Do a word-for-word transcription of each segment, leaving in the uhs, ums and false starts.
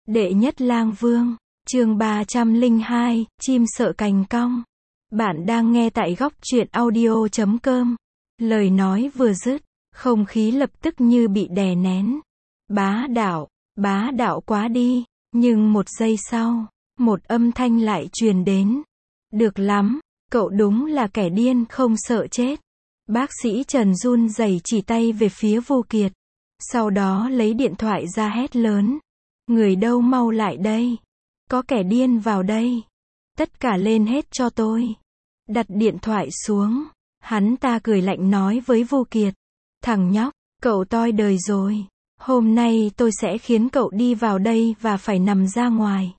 Đệ nhất lang vương, chương ba trăm lẻ hai, chim sợ cành cong. Bạn đang nghe tại góc truyện audio chấm com. Lời nói vừa dứt, không khí lập tức như bị đè nén. Bá đạo, bá đạo quá đi, nhưng một giây sau, một âm thanh lại truyền đến. Được lắm, cậu đúng là kẻ điên không sợ chết. Bác sĩ Trần run rẩy chỉ tay về phía Vu Kiệt. Sau đó lấy điện thoại ra hét lớn. Người đâu mau lại đây. Có kẻ điên vào đây. Tất cả lên hết cho tôi. Đặt điện thoại xuống. Hắn ta cười lạnh nói với Vu Kiệt. Thằng nhóc, cậu toi đời rồi. Hôm nay tôi sẽ khiến cậu đi vào đây và phải nằm ra ngoài.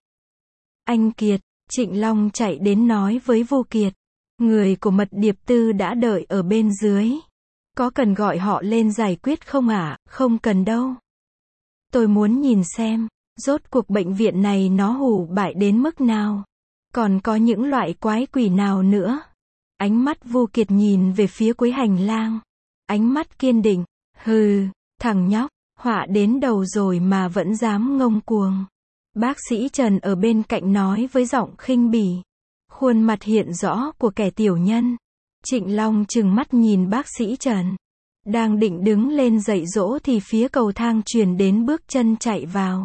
Anh Kiệt, Trịnh Long chạy đến nói với Vu Kiệt. Người của Mật Điệp Tư đã đợi ở bên dưới. Có cần gọi họ lên giải quyết không ạ? À? Không cần đâu. Tôi muốn nhìn xem, rốt cuộc bệnh viện này nó hủ bại đến mức nào. Còn có những loại quái quỷ nào nữa. Ánh mắt Vu Kiệt nhìn về phía cuối hành lang. Ánh mắt kiên định. Hừ, thằng nhóc, họa đến đầu rồi mà vẫn dám ngông cuồng. Bác sĩ Trần ở bên cạnh nói với giọng khinh bỉ. Khuôn mặt hiện rõ của kẻ tiểu nhân. Trịnh Long trừng mắt nhìn bác sĩ Trần. Đang định đứng lên dạy dỗ thì phía cầu thang truyền đến bước chân chạy vào.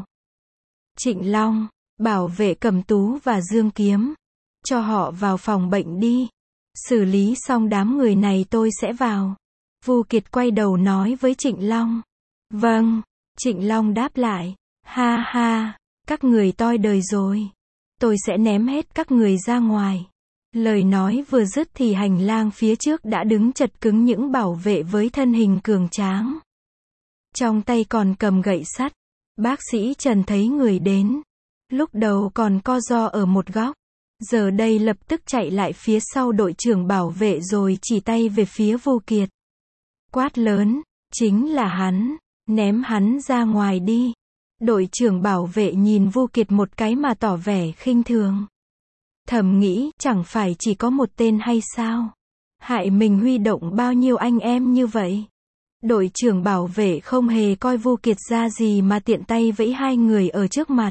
Trịnh Long, bảo vệ Cầm Tú và Dương Kiếm. Cho họ vào phòng bệnh đi. Xử lý xong đám người này tôi sẽ vào. Vu Kiệt quay đầu nói với Trịnh Long. Vâng, Trịnh Long đáp lại. Ha ha, các người toi đời rồi. Tôi sẽ ném hết các người ra ngoài. Lời nói vừa dứt thì hành lang phía trước đã đứng chật cứng những bảo vệ với thân hình cường tráng. Trong tay còn cầm gậy sắt. Bác sĩ Trần thấy người đến. Lúc đầu còn co ro ở một góc. Giờ đây lập tức chạy lại phía sau đội trưởng bảo vệ rồi chỉ tay về phía Vu Kiệt. Quát lớn, chính là hắn, ném hắn ra ngoài đi. Đội trưởng bảo vệ nhìn Vu Kiệt một cái mà tỏ vẻ khinh thường. Thầm nghĩ, chẳng phải chỉ có một tên hay sao? Hại mình huy động bao nhiêu anh em như vậy? Đội trưởng bảo vệ không hề coi Vu Kiệt ra gì mà tiện tay vẫy hai người ở trước mặt.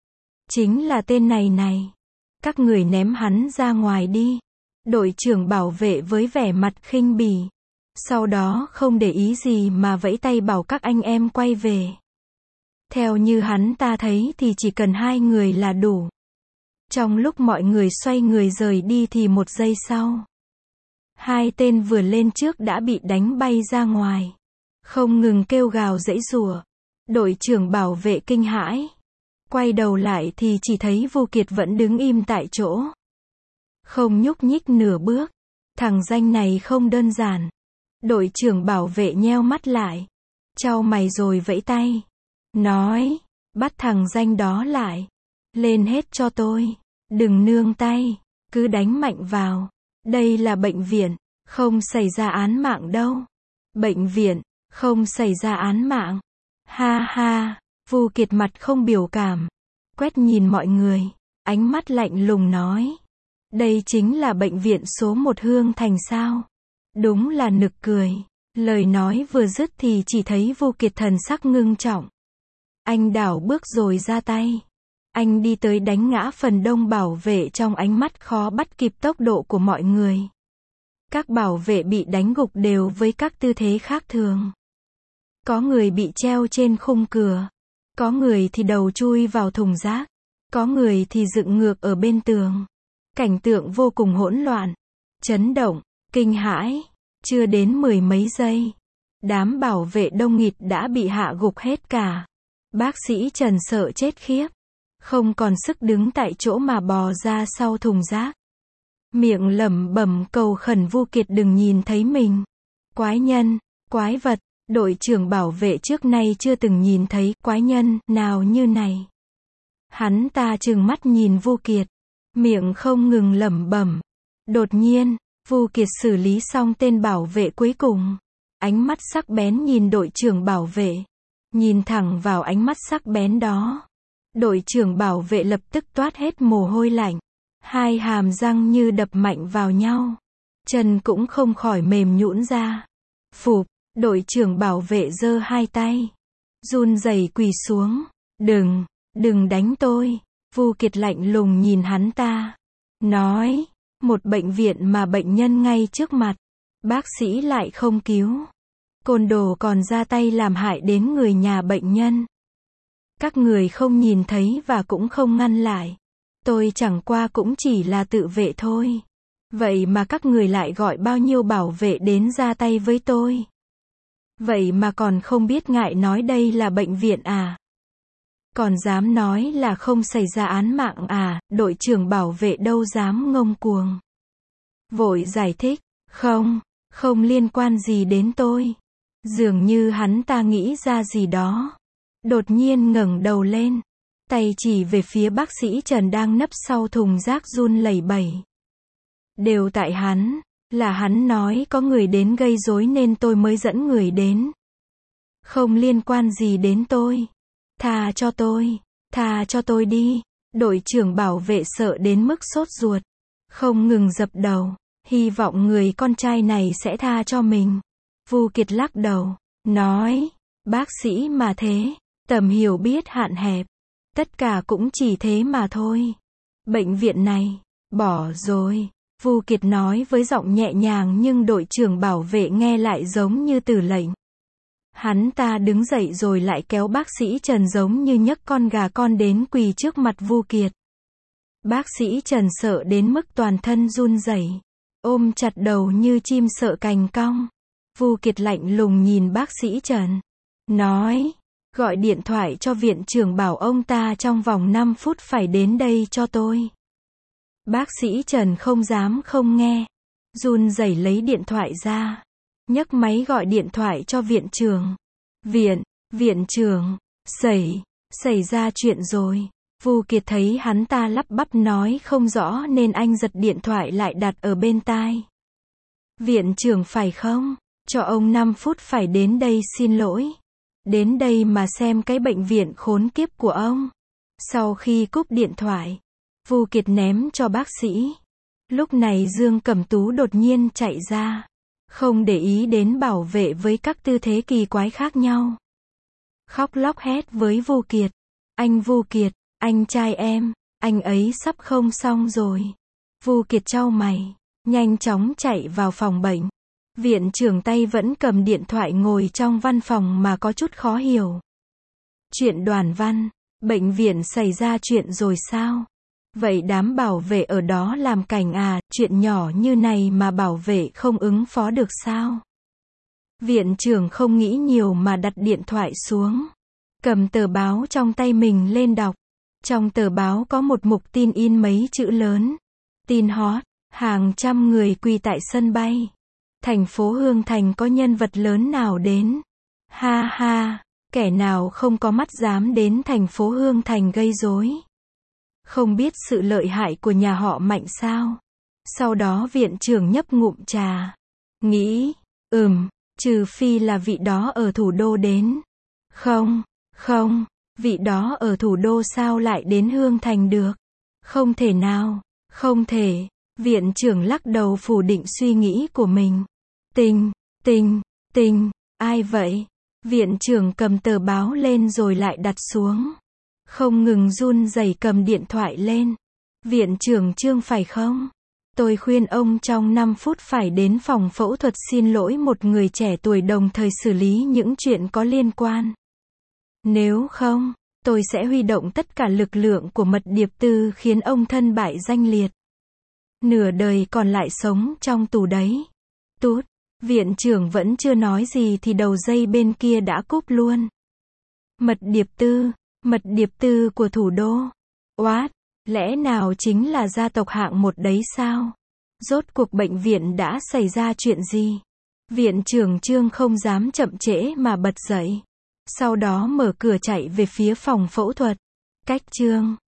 Chính là tên này này. Các người ném hắn ra ngoài đi. Đội trưởng bảo vệ với vẻ mặt khinh bỉ. Sau đó không để ý gì mà vẫy tay bảo các anh em quay về. Theo như hắn ta thấy thì chỉ cần hai người là đủ. Trong lúc mọi người xoay người rời đi thì một giây sau. Hai tên vừa lên trước đã bị đánh bay ra ngoài. Không ngừng kêu gào giãy giụa. Đội trưởng bảo vệ kinh hãi. Quay đầu lại thì chỉ thấy Vu Kiệt vẫn đứng im tại chỗ. Không nhúc nhích nửa bước. Thằng danh này không đơn giản. Đội trưởng bảo vệ nheo mắt lại. Chau mày rồi vẫy tay. Nói, bắt thằng danh đó lại. Lên hết cho tôi. Đừng nương tay. Cứ đánh mạnh vào. Đây là bệnh viện. Không xảy ra án mạng đâu. Bệnh viện. Không xảy ra án mạng. Ha ha. Vu Kiệt mặt không biểu cảm. Quét nhìn mọi người. Ánh mắt lạnh lùng nói. Đây chính là bệnh viện số một Hương Thành sao? Đúng là nực cười. Lời nói vừa dứt thì chỉ thấy Vu Kiệt thần sắc ngưng trọng. Anh đảo bước rồi ra tay. Anh đi tới đánh ngã phần đông bảo vệ trong ánh mắt khó bắt kịp tốc độ của mọi người. Các bảo vệ bị đánh gục đều với các tư thế khác thường. Có người bị treo trên khung cửa. Có người thì đầu chui vào thùng rác. Có người thì dựng ngược ở bên tường. Cảnh tượng vô cùng hỗn loạn. Chấn động, kinh hãi. Chưa đến mười mấy giây. Đám bảo vệ đông nghịt đã bị hạ gục hết cả. Bác sĩ Trần sợ chết khiếp. Không còn sức đứng tại chỗ mà bò ra sau thùng rác. Miệng lẩm bẩm cầu khẩn Vu Kiệt đừng nhìn thấy mình. Quái nhân, quái vật, đội trưởng bảo vệ trước nay chưa từng nhìn thấy quái nhân nào như này. Hắn ta trừng mắt nhìn Vu Kiệt. Miệng không ngừng lẩm bẩm. Đột nhiên, Vu Kiệt xử lý xong tên bảo vệ cuối cùng. Ánh mắt sắc bén nhìn đội trưởng bảo vệ. Nhìn thẳng vào ánh mắt sắc bén đó. Đội trưởng bảo vệ lập tức toát hết mồ hôi lạnh. Hai hàm răng như đập mạnh vào nhau. Chân cũng không khỏi mềm nhũn ra. Phụp, đội trưởng bảo vệ giơ hai tay. Run rẩy quỳ xuống. Đừng, Đừng đánh tôi. Vu Kiệt lạnh lùng nhìn hắn ta. Nói, một bệnh viện mà bệnh nhân ngay trước mặt. Bác sĩ lại không cứu. Côn đồ còn ra tay làm hại đến người nhà bệnh nhân. Các người không nhìn thấy và cũng không ngăn lại. Tôi chẳng qua cũng chỉ là tự vệ thôi. Vậy mà các người lại gọi bao nhiêu bảo vệ đến ra tay với tôi. Vậy mà còn không biết ngại nói đây là bệnh viện à? Còn dám nói là không xảy ra án mạng à? Đội trưởng bảo vệ đâu dám ngông cuồng. Vội giải thích, không, không liên quan gì đến tôi. Dường như hắn ta nghĩ ra gì đó. Đột nhiên ngẩng đầu lên. Tay chỉ về phía bác sĩ Trần đang nấp sau thùng rác run lẩy bẩy. Đều tại hắn, là hắn nói có người đến gây rối nên tôi mới dẫn người đến. Không liên quan gì đến tôi. Tha cho tôi, tha cho tôi đi. Đội trưởng bảo vệ sợ đến mức sốt ruột. Không ngừng dập đầu, hy vọng người con trai này sẽ tha cho mình. Vu Kiệt lắc đầu, nói, bác sĩ mà thế, tầm hiểu biết hạn hẹp. Tất cả cũng chỉ thế mà thôi. Bệnh viện này, bỏ rồi. Vu Kiệt nói với giọng nhẹ nhàng nhưng đội trưởng bảo vệ nghe lại giống như tử lệnh. Hắn ta đứng dậy rồi lại kéo bác sĩ Trần giống như nhấc con gà con đến quỳ trước mặt Vu Kiệt. Bác sĩ Trần sợ đến mức toàn thân run rẩy, ôm chặt đầu như chim sợ cành cong. Vu Kiệt lạnh lùng nhìn bác sĩ Trần, nói, gọi điện thoại cho viện trưởng bảo ông ta trong vòng năm phút phải đến đây cho tôi. Bác sĩ Trần không dám không nghe, run rẩy lấy điện thoại ra, nhấc máy gọi điện thoại cho viện trưởng. Viện, viện trưởng, xảy, xảy ra chuyện rồi. Vu Kiệt thấy hắn ta lắp bắp nói không rõ nên anh giật điện thoại lại đặt ở bên tai. Viện trưởng phải không? Cho ông năm phút phải đến đây xin lỗi. Đến đây mà xem cái bệnh viện khốn kiếp của ông. Sau khi cúp điện thoại, Vu Kiệt ném cho bác sĩ. Lúc này Dương Cẩm Tú đột nhiên chạy ra. Không để ý đến bảo vệ với các tư thế kỳ quái khác nhau. Khóc lóc hét với Vu Kiệt. Anh Vu Kiệt, anh trai em, anh ấy sắp không xong rồi. Vu Kiệt chau mày, nhanh chóng chạy vào phòng bệnh. Viện trưởng tay vẫn cầm điện thoại ngồi trong văn phòng mà có chút khó hiểu. Chuyện Đoàn Văn, bệnh viện xảy ra chuyện rồi sao? Vậy đám bảo vệ ở đó làm cảnh à, chuyện nhỏ như này mà bảo vệ không ứng phó được sao? Viện trưởng không nghĩ nhiều mà đặt điện thoại xuống. Cầm tờ báo trong tay mình lên đọc. Trong tờ báo có một mục tin in mấy chữ lớn. Tin hot, hàng trăm người quỳ tại sân bay. Thành phố Hương Thành có nhân vật lớn nào đến? Ha ha, kẻ nào không có mắt dám đến thành phố Hương Thành gây rối? Không biết sự lợi hại của nhà họ Mạnh sao? Sau đó viện trưởng nhấp ngụm trà. Nghĩ, ừm, trừ phi là vị đó ở thủ đô đến. Không, không, vị đó ở thủ đô sao lại đến Hương Thành được? Không thể nào, không thể. Viện trưởng lắc đầu phủ định suy nghĩ của mình. Tình, tình, tình, ai vậy? Viện trưởng cầm tờ báo lên rồi lại đặt xuống. Không ngừng run rẩy cầm điện thoại lên. Viện trưởng Trương phải không? Tôi khuyên ông trong năm phút phải đến phòng phẫu thuật xin lỗi một người trẻ tuổi đồng thời xử lý những chuyện có liên quan. Nếu không, tôi sẽ huy động tất cả lực lượng của Mật Điệp Tư khiến ông thân bại danh liệt. Nửa đời còn lại sống trong tù đấy. Tút, viện trưởng vẫn chưa nói gì thì đầu dây bên kia đã cúp luôn. Mật Điệp Tư, Mật Điệp Tư của thủ đô. What? Lẽ nào chính là gia tộc hạng một đấy sao? Rốt cuộc bệnh viện đã xảy ra chuyện gì? Viện trưởng Trương không dám chậm trễ mà bật dậy. Sau đó mở cửa chạy về phía phòng phẫu thuật. Cách Trương